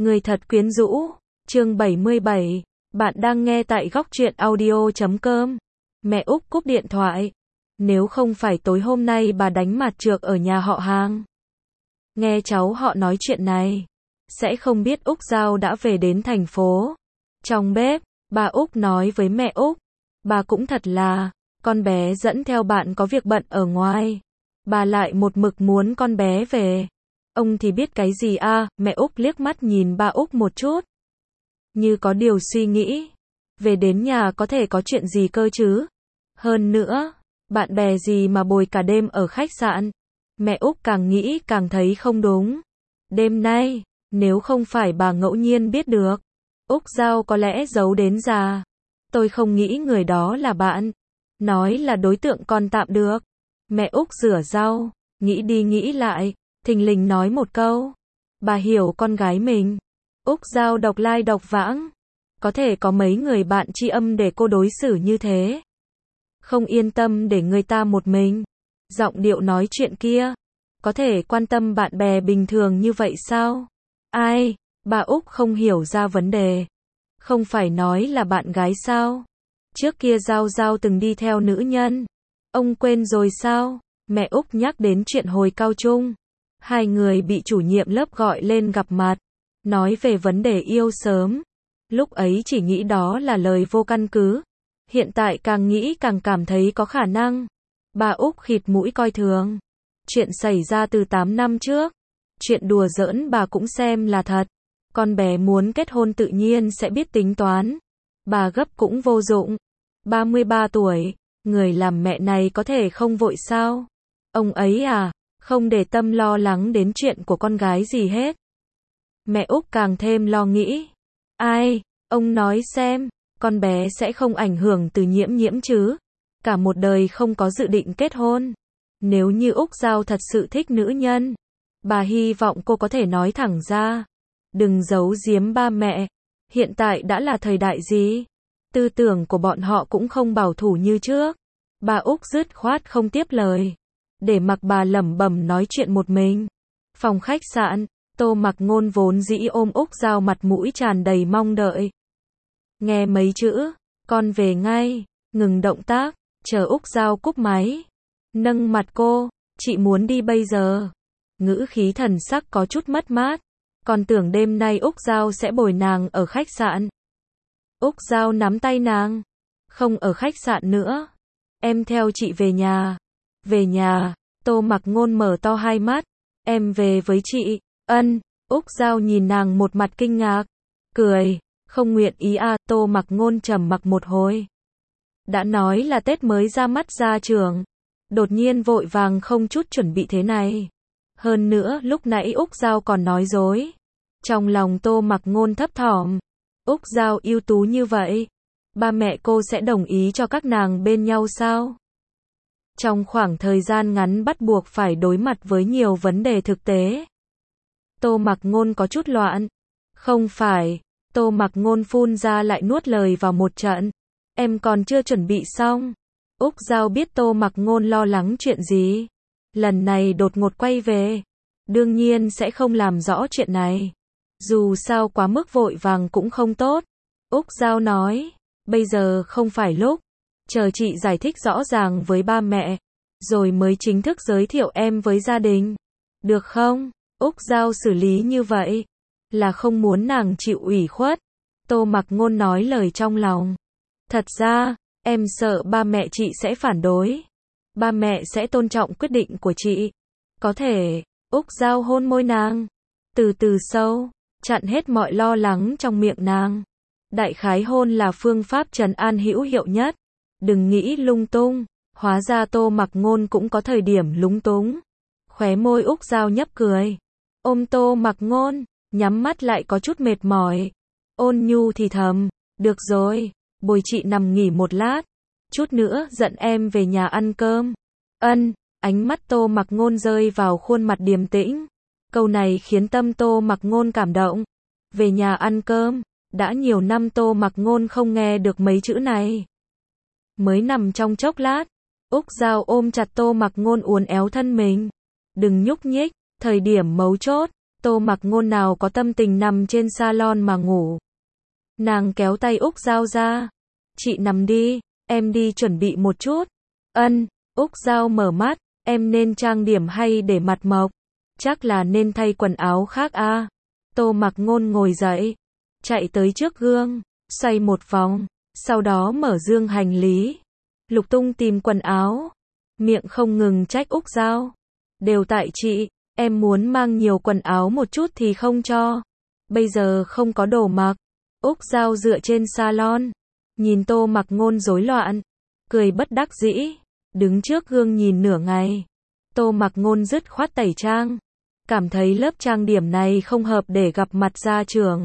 Người thật quyến rũ. Chương 77. Bạn đang nghe tại góc truyện audio.com. Mẹ Úc cúp điện thoại. Nếu không phải tối hôm nay bà đánh mặt trược ở nhà họ hàng. Nghe cháu họ nói chuyện này, sẽ không biết Úc Giao đã về đến thành phố. Trong bếp, bà Úc nói với mẹ Úc. Bà cũng thật là, con bé dẫn theo bạn có việc bận ở ngoài. Bà lại một mực muốn con bé về. Ông thì biết cái gì à, mẹ Úc liếc mắt nhìn ba Úc một chút. Như có điều suy nghĩ. Về đến nhà có thể có chuyện gì cơ chứ? Hơn nữa, bạn bè gì mà bồi cả đêm ở khách sạn? Mẹ Úc càng nghĩ càng thấy không đúng. Đêm nay, nếu không phải bà ngẫu nhiên biết được, Úc Giao có lẽ giấu đến già. Tôi không nghĩ người đó là bạn. Nói là đối tượng còn tạm được. Mẹ Úc rửa rau, nghĩ đi nghĩ lại, thình lình nói một câu. Bà hiểu con gái mình. Úc Giao độc lai độc vãng. Có thể có mấy người bạn tri âm để cô đối xử như thế. Không yên tâm để người ta một mình. Giọng điệu nói chuyện kia. Có thể quan tâm bạn bè bình thường như vậy sao? Ai? Bà Úc không hiểu ra vấn đề. Không phải nói là bạn gái sao? Trước kia Giao Giao từng đi theo nữ nhân. Ông quên rồi sao? Mẹ Úc nhắc đến chuyện hồi cao trung. Hai người bị chủ nhiệm lớp gọi lên gặp mặt. Nói về vấn đề yêu sớm. Lúc ấy chỉ nghĩ đó là lời vô căn cứ. Hiện tại càng nghĩ càng cảm thấy có khả năng. Bà Úc khịt mũi coi thường. Chuyện xảy ra từ 8 năm trước. Chuyện đùa giỡn bà cũng xem là thật. Con bé muốn kết hôn tự nhiên sẽ biết tính toán. Bà gấp cũng vô dụng. 33 tuổi, người làm mẹ này có thể không vội sao? Ông ấy à, không để tâm lo lắng đến chuyện của con gái gì hết. Mẹ Úc càng thêm lo nghĩ. Ai, ông nói xem, con bé sẽ không ảnh hưởng từ Nhiễm Nhiễm chứ? Cả một đời không có dự định kết hôn. Nếu như Úc Giao thật sự thích nữ nhân, bà hy vọng cô có thể nói thẳng ra. Đừng giấu giếm ba mẹ. Hiện tại đã là thời đại gì? Tư tưởng của bọn họ cũng không bảo thủ như trước. Bà Úc dứt khoát không tiếp lời. Để mặc bà lẩm bẩm nói chuyện một mình. Phòng khách sạn, Tô Mặc Ngôn vốn dĩ ôm Úc Giao mặt mũi tràn đầy mong đợi. Nghe mấy chữ, con về ngay, ngừng động tác, chờ Úc Giao cúp máy. Nâng mặt cô, chị muốn đi bây giờ. Ngữ khí thần sắc có chút mất mát. Còn tưởng đêm nay Úc Giao sẽ bồi nàng ở khách sạn. Úc Giao nắm tay nàng. Không ở khách sạn nữa. Em theo chị về nhà. Về nhà, Tô Mặc Ngôn mở to hai mắt. Em về với chị. Ân. Úc Giao nhìn nàng một mặt kinh ngạc. Cười. Không nguyện ý à? Tô Mặc Ngôn trầm mặc một hồi. Đã nói là Tết mới ra mắt ra trường. Đột nhiên vội vàng không chút chuẩn bị thế này. Hơn nữa lúc nãy Úc Giao còn nói dối. Trong lòng Tô Mặc Ngôn thấp thỏm. Úc Giao ưu tú như vậy. Ba mẹ cô sẽ đồng ý cho các nàng bên nhau sao? Trong khoảng thời gian ngắn bắt buộc phải đối mặt với nhiều vấn đề thực tế. Tô Mặc Ngôn có chút loạn. Không phải. Tô Mặc Ngôn phun ra lại nuốt lời vào một trận. Em còn chưa chuẩn bị xong. Úc Giao biết Tô Mặc Ngôn lo lắng chuyện gì. Lần này đột ngột quay về. Đương nhiên sẽ không làm rõ chuyện này. Dù sao quá mức vội vàng cũng không tốt. Úc Giao nói. Bây giờ không phải lúc. Chờ chị giải thích rõ ràng với ba mẹ. Rồi mới chính thức giới thiệu em với gia đình. Được không? Úc Giao xử lý như vậy. Là không muốn nàng chịu ủy khuất. Tô Mặc Ngôn nói lời trong lòng. Thật ra, em sợ ba mẹ chị sẽ phản đối. Ba mẹ sẽ tôn trọng quyết định của chị. Có thể. Úc Giao hôn môi nàng. Từ từ sâu. Chặn hết mọi lo lắng trong miệng nàng. Đại khái hôn là phương pháp trấn an hữu hiệu nhất. Đừng nghĩ lung tung. Hóa ra Tô Mặc Ngôn cũng có thời điểm lúng túng. Khóe môi Úc Giao nhấp cười. Ôm Tô Mặc Ngôn. Nhắm mắt lại có chút mệt mỏi. Ôn nhu thì thầm. Được rồi. Bồi chị nằm nghỉ một lát. Chút nữa dẫn em về nhà ăn cơm. Ân. Ánh mắt Tô Mặc Ngôn rơi vào khuôn mặt điềm tĩnh. Câu này khiến tâm Tô Mặc Ngôn cảm động. Về nhà ăn cơm. Đã nhiều năm Tô Mặc Ngôn không nghe được mấy chữ này. Mới nằm trong chốc lát. Úc Giao ôm chặt Tô Mặc Ngôn uốn éo thân mình. Đừng nhúc nhích. Thời điểm mấu chốt. Tô Mặc Ngôn nào có tâm tình nằm trên salon mà ngủ. Nàng kéo tay Úc Giao ra. Chị nằm đi, em đi chuẩn bị một chút. Ân, Úc Giao mở mắt, em nên trang điểm hay để mặt mộc? Chắc là nên thay quần áo khác a. Tô Mặc Ngôn ngồi dậy, chạy tới trước gương, xoay một vòng, sau đó mở dương hành lý, lục tung tìm quần áo, miệng không ngừng trách Úc Giao. Đều tại chị, em muốn mang nhiều quần áo một chút thì không cho. Bây giờ không có đồ mặc. Úc Giao dựa trên salon, nhìn Tô Mặc Ngôn rối loạn, cười bất đắc dĩ, đứng trước gương nhìn nửa ngày. Tô Mặc Ngôn dứt khoát tẩy trang, cảm thấy lớp trang điểm này không hợp để gặp mặt gia trưởng.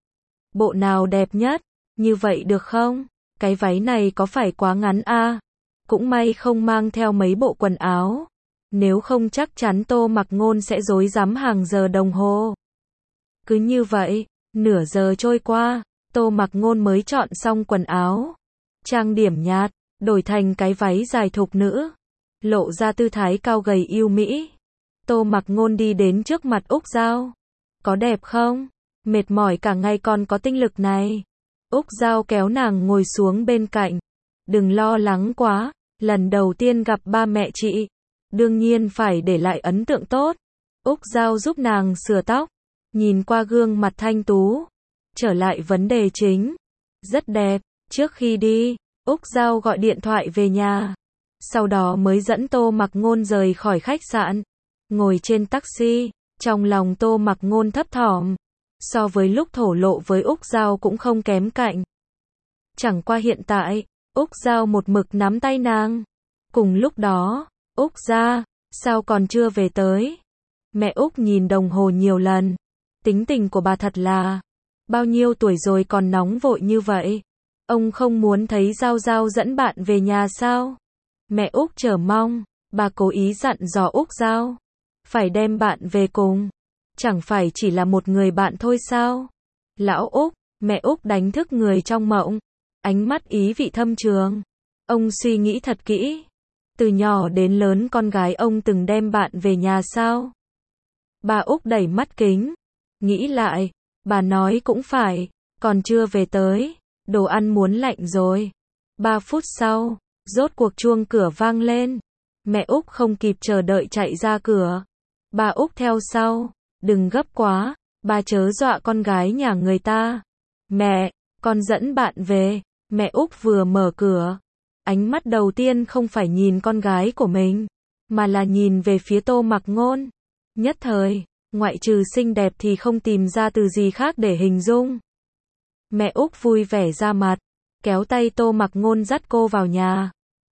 Bộ nào đẹp nhất? Như vậy được không? Cái váy này có phải quá ngắn a? Cũng may không mang theo mấy bộ quần áo. Nếu không chắc chắn Tô Mặc Ngôn sẽ rối rắm hàng giờ đồng hồ. Cứ như vậy, nửa giờ trôi qua, Tô Mặc Ngôn mới chọn xong quần áo. Trang điểm nhạt, đổi thành cái váy dài thục nữ. Lộ ra tư thái cao gầy yêu mỹ. Tô Mặc Ngôn đi đến trước mặt Úc Giao. Có đẹp không? Mệt mỏi cả ngày còn có tinh lực này. Úc Giao kéo nàng ngồi xuống bên cạnh. Đừng lo lắng quá, lần đầu tiên gặp ba mẹ chị. Đương nhiên phải để lại ấn tượng tốt. Úc Giao giúp nàng sửa tóc. Nhìn qua gương mặt thanh tú. Trở lại vấn đề chính. Rất đẹp. Trước khi đi, Úc Giao gọi điện thoại về nhà. Sau đó mới dẫn Tô Mặc Ngôn rời khỏi khách sạn. Ngồi trên taxi, trong lòng Tô Mặc Ngôn thấp thỏm. So với lúc thổ lộ với Úc Giao cũng không kém cạnh. Chẳng qua hiện tại, Úc Giao một mực nắm tay nàng. Cùng lúc đó, Úc ra, sao còn chưa về tới? Mẹ Úc nhìn đồng hồ nhiều lần. Tính tình của bà thật là, bao nhiêu tuổi rồi còn nóng vội như vậy? Ông không muốn thấy Giao Giao dẫn bạn về nhà sao? Mẹ Úc chờ mong, bà cố ý dặn dò Úc Giao. Phải đem bạn về cùng. Chẳng phải chỉ là một người bạn thôi sao? Lão Úc, mẹ Úc đánh thức người trong mộng. Ánh mắt ý vị thâm trường. Ông suy nghĩ thật kỹ. Từ nhỏ đến lớn con gái ông từng đem bạn về nhà sao? Bà Úc đẩy mắt kính. Nghĩ lại, bà nói cũng phải, còn chưa về tới, đồ ăn muốn lạnh rồi. 3 phút sau, rốt cuộc chuông cửa vang lên. Mẹ Úc không kịp chờ đợi chạy ra cửa. Bà Úc theo sau. Đừng gấp quá, bà chớ dọa con gái nhà người ta. Mẹ, con dẫn bạn về. Mẹ Úc vừa mở cửa. Ánh mắt đầu tiên không phải nhìn con gái của mình, mà là nhìn về phía Tô Mặc Ngôn. Nhất thời, ngoại trừ xinh đẹp thì không tìm ra từ gì khác để hình dung. Mẹ Úc vui vẻ ra mặt, kéo tay Tô Mặc Ngôn dắt cô vào nhà.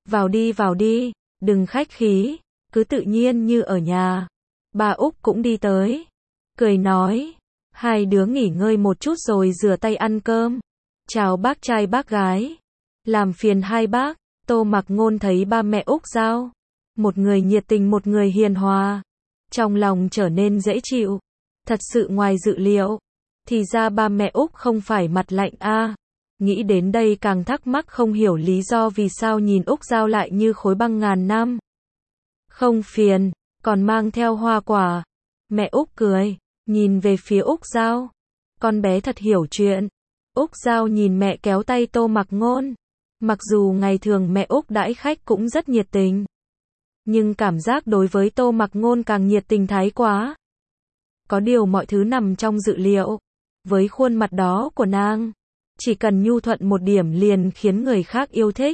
Vào đi, đừng khách khí, cứ tự nhiên như ở nhà. Bà Úc cũng đi tới, cười nói, hai đứa nghỉ ngơi một chút rồi rửa tay ăn cơm. Chào bác trai bác gái. Làm phiền hai bác. Tô Mặc Ngôn thấy ba mẹ Úc Giao, một người nhiệt tình một người hiền hòa, trong lòng trở nên dễ chịu. Thật sự ngoài dự liệu. Thì ra ba mẹ Úc không phải mặt lạnh a. Nghĩ đến đây càng thắc mắc không hiểu lý do vì sao nhìn Úc Giao lại như khối băng ngàn năm. Không phiền, còn mang theo hoa quả. Mẹ Úc cười, nhìn về phía Úc Giao. Con bé thật hiểu chuyện. Úc Giao nhìn mẹ kéo tay Tô Mặc Ngôn. Mặc dù ngày thường mẹ Úc đãi khách cũng rất nhiệt tình, nhưng cảm giác đối với Tô Mặc Ngôn càng nhiệt tình thái quá. Có điều mọi thứ nằm trong dự liệu. Với khuôn mặt đó của nàng, chỉ cần nhu thuận một điểm liền khiến người khác yêu thích.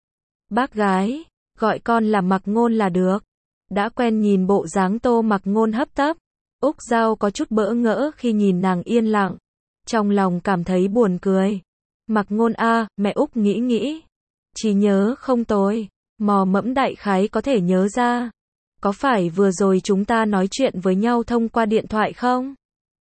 Bác gái, gọi con là Mặc Ngôn là được. Đã quen nhìn bộ dáng Tô Mặc Ngôn hấp tấp, Úc Giao có chút bỡ ngỡ khi nhìn nàng yên lặng. Trong lòng cảm thấy buồn cười. Mặc Ngôn a, mẹ Úc nghĩ. Trí nhớ không tồi, mò mẫm đại khái có thể nhớ ra. Có phải vừa rồi chúng ta nói chuyện với nhau thông qua điện thoại không?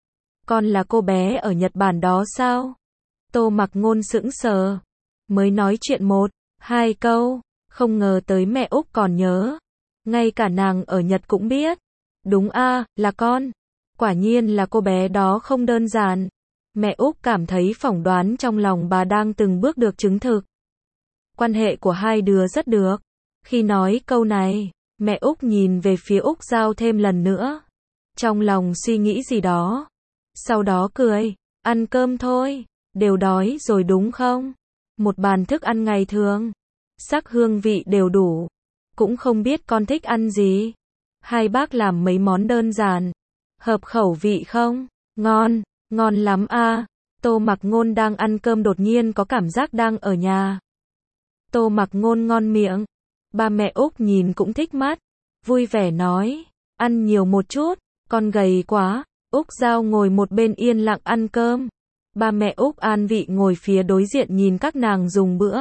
Con là cô bé ở Nhật Bản đó sao? Tô Mặc Ngôn sững sờ. Mới nói chuyện 1-2 câu, không ngờ tới mẹ Úc còn nhớ. Ngay cả nàng ở Nhật cũng biết. Đúng a, là con. Quả nhiên là cô bé đó không đơn giản. Mẹ Úc cảm thấy phỏng đoán trong lòng bà đang từng bước được chứng thực. Quan hệ của hai đứa rất được. Khi nói câu này, mẹ Úc nhìn về phía Úc Giao thêm lần nữa. trong lòng suy nghĩ gì đó. Sau đó cười, ăn cơm thôi, đều đói rồi đúng không? Một bàn thức ăn ngày thường, sắc hương vị đều đủ, cũng không biết con thích ăn gì. Hai bác làm mấy món đơn giản, hợp khẩu vị không? Ngon, ngon lắm a. Tô Mặc Ngôn đang ăn cơm đột nhiên có cảm giác đang ở nhà. Tô Mặc Ngôn ngon miệng, ba mẹ Úc nhìn cũng thích mắt, vui vẻ nói, ăn nhiều một chút, con gầy quá. Úc Giao ngồi một bên yên lặng ăn cơm. Ba mẹ Úc an vị ngồi phía đối diện nhìn các nàng dùng bữa.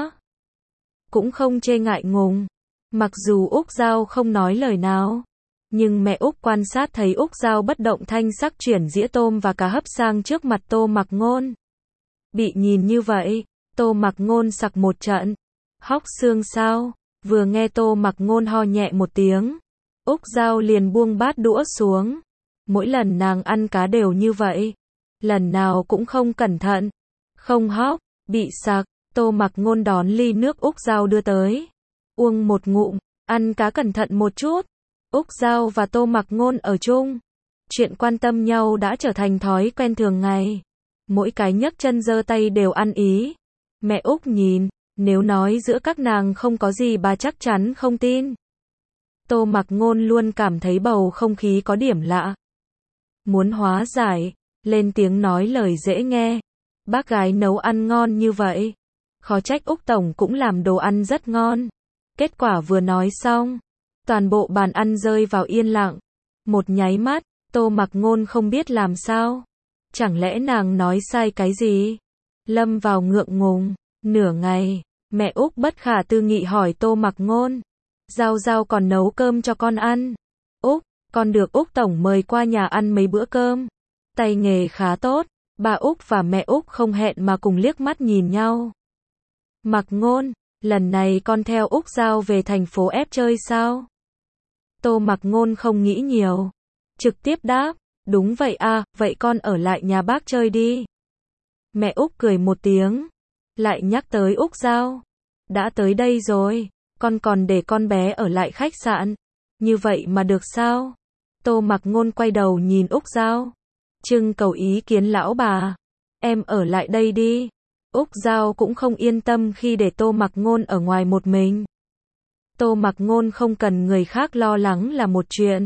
Cũng không chê ngại ngùng. Mặc dù Úc Giao không nói lời nào, nhưng mẹ Úc quan sát thấy Úc Giao bất động thanh sắc chuyển dĩa tôm và cá hấp sang trước mặt Tô Mặc Ngôn. Bị nhìn như vậy, Tô Mặc Ngôn sặc một trận. Hóc xương sao? Vừa nghe Tô Mặc Ngôn ho nhẹ một tiếng, Úc Giao liền buông bát đũa xuống. Mỗi lần nàng ăn cá đều như vậy, lần nào cũng không cẩn thận, không hóc, bị sặc. Tô Mặc Ngôn đón ly nước Úc Giao đưa tới, uống một ngụm, ăn cá cẩn thận một chút. Úc Giao và Tô Mặc Ngôn ở chung, chuyện quan tâm nhau đã trở thành thói quen thường ngày. Mỗi cái nhấc chân giơ tay đều ăn ý. Mẹ Úc nhìn, nếu nói giữa các nàng không có gì bà chắc chắn không tin. Tô Mặc Ngôn luôn cảm thấy bầu không khí có điểm lạ. Muốn hóa giải, lên tiếng nói lời dễ nghe. Bác gái nấu ăn ngon như vậy, khó trách Úc Tổng cũng làm đồ ăn rất ngon. Kết quả vừa nói xong, toàn bộ bàn ăn rơi vào yên lặng. Một nháy mắt, Tô Mặc Ngôn không biết làm sao. Chẳng lẽ nàng nói sai cái gì? Lâm vào ngượng ngùng. Nửa ngày, mẹ Úc bất khả tư nghị hỏi Tô Mặc Ngôn, Giao Giao còn nấu cơm cho con ăn. Úc, con được Úc Tổng mời qua nhà ăn mấy bữa cơm. Tay nghề khá tốt. Bà Úc và mẹ Úc không hẹn mà cùng liếc mắt nhìn nhau. Mặc Ngôn, lần này con theo Úc Giao về thành phố F chơi sao? Tô Mặc Ngôn không nghĩ nhiều, trực tiếp đáp, đúng vậy à, vậy con ở lại nhà bác chơi đi. Mẹ Úc cười một tiếng, lại nhắc tới Úc Giao. Đã tới đây rồi, con còn để con bé ở lại khách sạn. Như vậy mà được sao? Tô Mặc Ngôn quay đầu nhìn Úc Giao, trưng cầu ý kiến lão bà. Em ở lại đây đi. Úc Giao cũng không yên tâm khi để Tô Mặc Ngôn ở ngoài một mình. Tô Mặc Ngôn không cần người khác lo lắng là một chuyện.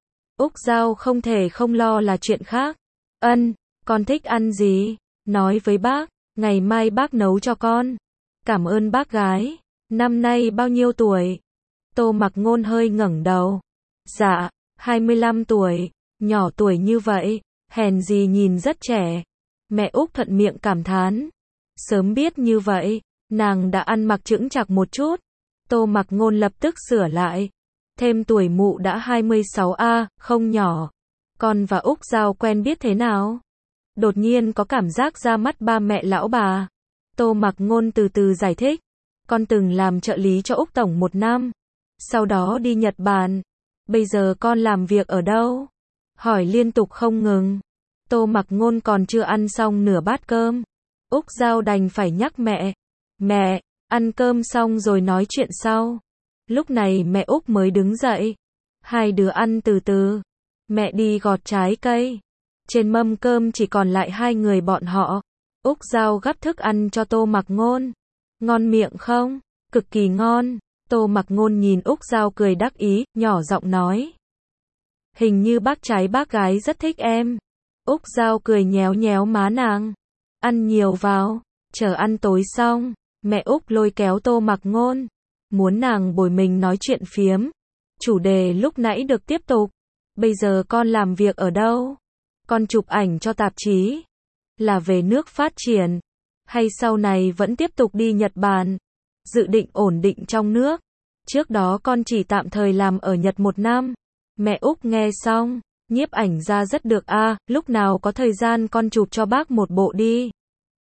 Úc Giao không thể không lo là chuyện khác. Ân, con thích ăn gì? Nói với bác, ngày mai bác nấu cho con. Cảm ơn bác gái. Năm nay bao nhiêu tuổi? Tô Mặc Ngôn hơi ngẩng đầu. Dạ, 25 tuổi. Nhỏ tuổi như vậy, hèn gì nhìn rất trẻ. Mẹ Úc thuận miệng cảm thán. Sớm biết như vậy, nàng đã ăn mặc chững chạc một chút. Tô Mặc Ngôn lập tức sửa lại. Thêm tuổi mụ đã 26 a, không nhỏ. Con và Úc Giao quen biết thế nào? Đột nhiên có cảm giác ra mắt ba mẹ lão bà. Tô Mặc Ngôn từ từ giải thích. Con từng làm trợ lý cho Úc Tổng 1 năm. Sau đó đi Nhật Bản. Bây giờ con làm việc ở đâu? Hỏi liên tục không ngừng. Tô Mặc Ngôn còn chưa ăn xong nửa bát cơm. Úc Giao đành phải nhắc mẹ. Mẹ, ăn cơm xong rồi nói chuyện sau. Lúc này mẹ Úc mới đứng dậy. Hai đứa ăn từ từ. Mẹ đi gọt trái cây. Trên mâm cơm chỉ còn lại hai người bọn họ. Úc Giao gắp thức ăn cho Tô Mặc Ngôn. Ngon miệng không? Cực kỳ ngon. Tô Mặc Ngôn nhìn Úc Giao cười đắc ý, nhỏ giọng nói. Hình như bác trai bác gái rất thích em. Úc Giao cười nhéo nhéo má nàng. Ăn nhiều vào, chờ ăn tối xong, mẹ Úc lôi kéo Tô Mặc Ngôn, muốn nàng bồi mình nói chuyện phiếm. Chủ đề lúc nãy được tiếp tục. Bây giờ con làm việc ở đâu? Con chụp ảnh cho tạp chí. Là về nước phát triển, hay sau này vẫn tiếp tục đi Nhật Bản? Dự định ổn định trong nước. Trước đó con chỉ tạm thời làm ở Nhật 1 năm. Mẹ Úc nghe xong, nhiếp ảnh ra rất được a, lúc nào có thời gian con chụp cho bác một bộ đi.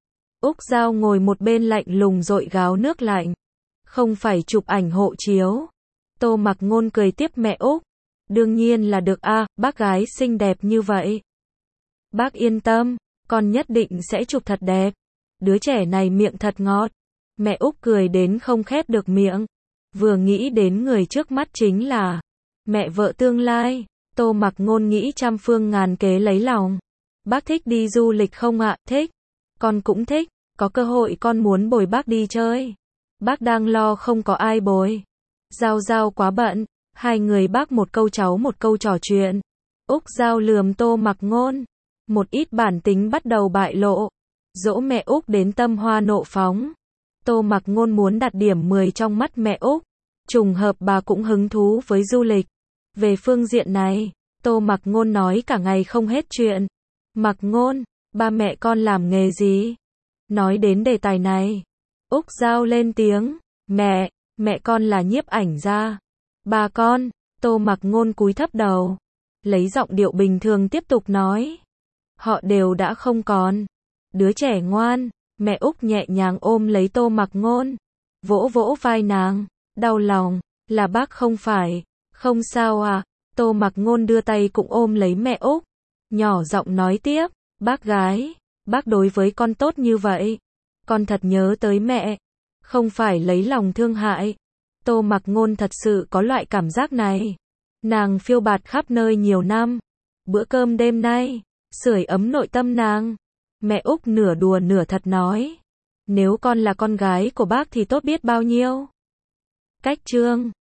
Úc Giao ngồi một bên lạnh lùng dội gáo nước lạnh. Không phải chụp ảnh hộ chiếu. Tô Mặc Ngôn cười tiếp mẹ Úc. Đương nhiên là được a, bác gái xinh đẹp như vậy. Bác yên tâm, con nhất định sẽ chụp thật đẹp. Đứa trẻ này miệng thật ngọt. Mẹ Úc cười đến không khép được miệng. Vừa nghĩ đến người trước mắt chính là mẹ vợ tương lai. Tô Mặc Ngôn nghĩ trăm phương ngàn kế lấy lòng. Bác thích đi du lịch không ạ? Thích. Con cũng thích, có cơ hội con muốn bồi bác đi chơi. Bác đang lo không có ai bồi. Giao Giao quá bận, hai người bác một câu cháu một câu trò chuyện. Úc Giao lườm Tô Mặc Ngôn. Một ít bản tính bắt đầu bại lộ. Dỗ mẹ Úc đến tâm hoa nộ phóng. Tô Mặc Ngôn muốn đạt điểm 10 trong mắt mẹ Úc. Trùng hợp bà cũng hứng thú với du lịch. Về phương diện này, Tô Mặc Ngôn nói cả ngày không hết chuyện. Mặc Ngôn, ba mẹ con làm nghề gì? Nói đến đề tài này, Úc Giao lên tiếng. Mẹ con là nhiếp ảnh gia. Ba con, Tô Mặc Ngôn cúi thấp đầu. Lấy giọng điệu bình thường tiếp tục nói. Họ đều đã không còn. Đứa trẻ ngoan, mẹ Úc nhẹ nhàng ôm lấy Tô Mặc Ngôn. Vỗ vỗ vai nàng, đau lòng, là bác không phải. Không sao à, Tô Mặc Ngôn đưa tay cũng ôm lấy mẹ Úc. Nhỏ giọng nói tiếp, bác gái, bác đối với con tốt như vậy. Con thật nhớ tới mẹ. Không phải lấy lòng thương hại. Tô Mặc Ngôn thật sự có loại cảm giác này. Nàng phiêu bạt khắp nơi nhiều năm. Bữa cơm đêm nay, sưởi ấm nội tâm nàng. Mẹ Úc nửa đùa nửa thật nói. Nếu con là con gái của bác thì tốt biết bao nhiêu. Cách chương